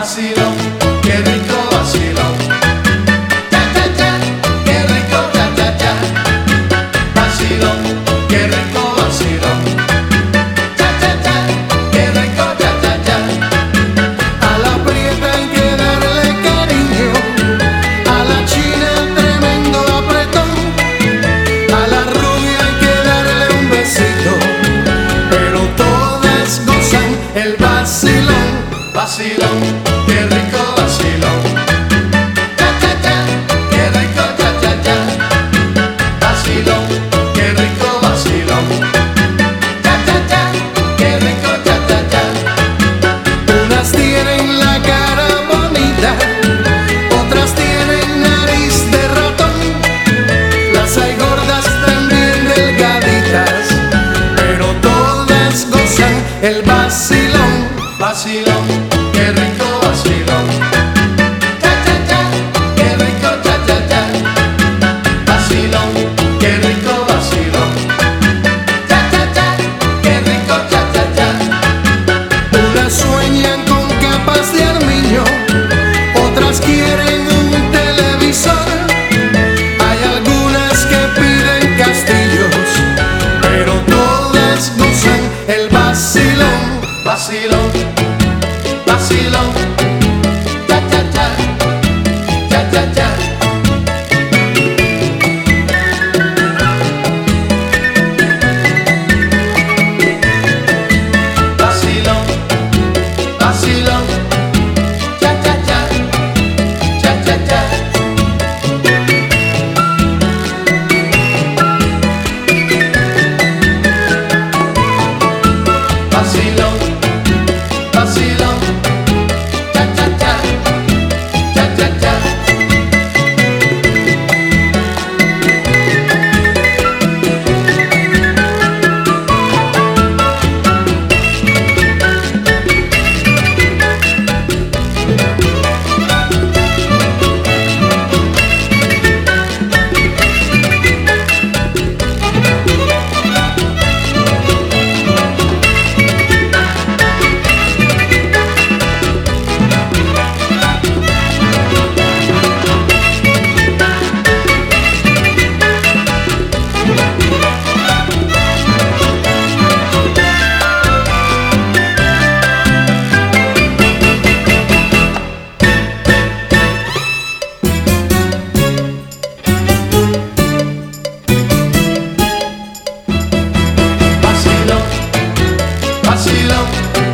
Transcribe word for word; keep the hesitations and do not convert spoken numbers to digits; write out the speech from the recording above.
vacilón, qué rico vacilón. Cha, cha, cha, qué rico cha, cha, cha. Vacilón, qué rico vacilón. Cha, cha, cha, qué rico cha, cha, cha. A la prieta hay que darle cariño, a la china el tremendo apretón, a la rubia hay que darle un besito, pero todas gozan el vacilón. Vacilón, qué rico vacilón. Cha, cha, cha, qué rico cha, cha, cha. Vacilón, qué rico vacilón. Cha, cha, cha, qué rico cha, cha, cha. Unas tienen la cara bonita, otras tienen nariz de ratón, las hay gordas también delgaditas, pero todas gozan el vacilón. Vacilón, qué rico vacilón. Cha, cha, cha, qué rico cha, cha, cha. Vacilón, qué rico vacilón. Cha, cha, cha, qué rico cha, cha, cha. Unas sueñan con capas de armiño, otras quieren un televisor, hay algunas que piden castillos, pero todas gozan el vacilón. Vacilón, vacilón. Cha, cha, cha. Cha, cha, cha. Vacilón, vacilón. Cha, cha, cha. Cha, cha, cha. Vacilón, vacilón. Cha, cha, cha. Cha, cha, cha. Vacilón, vacilón.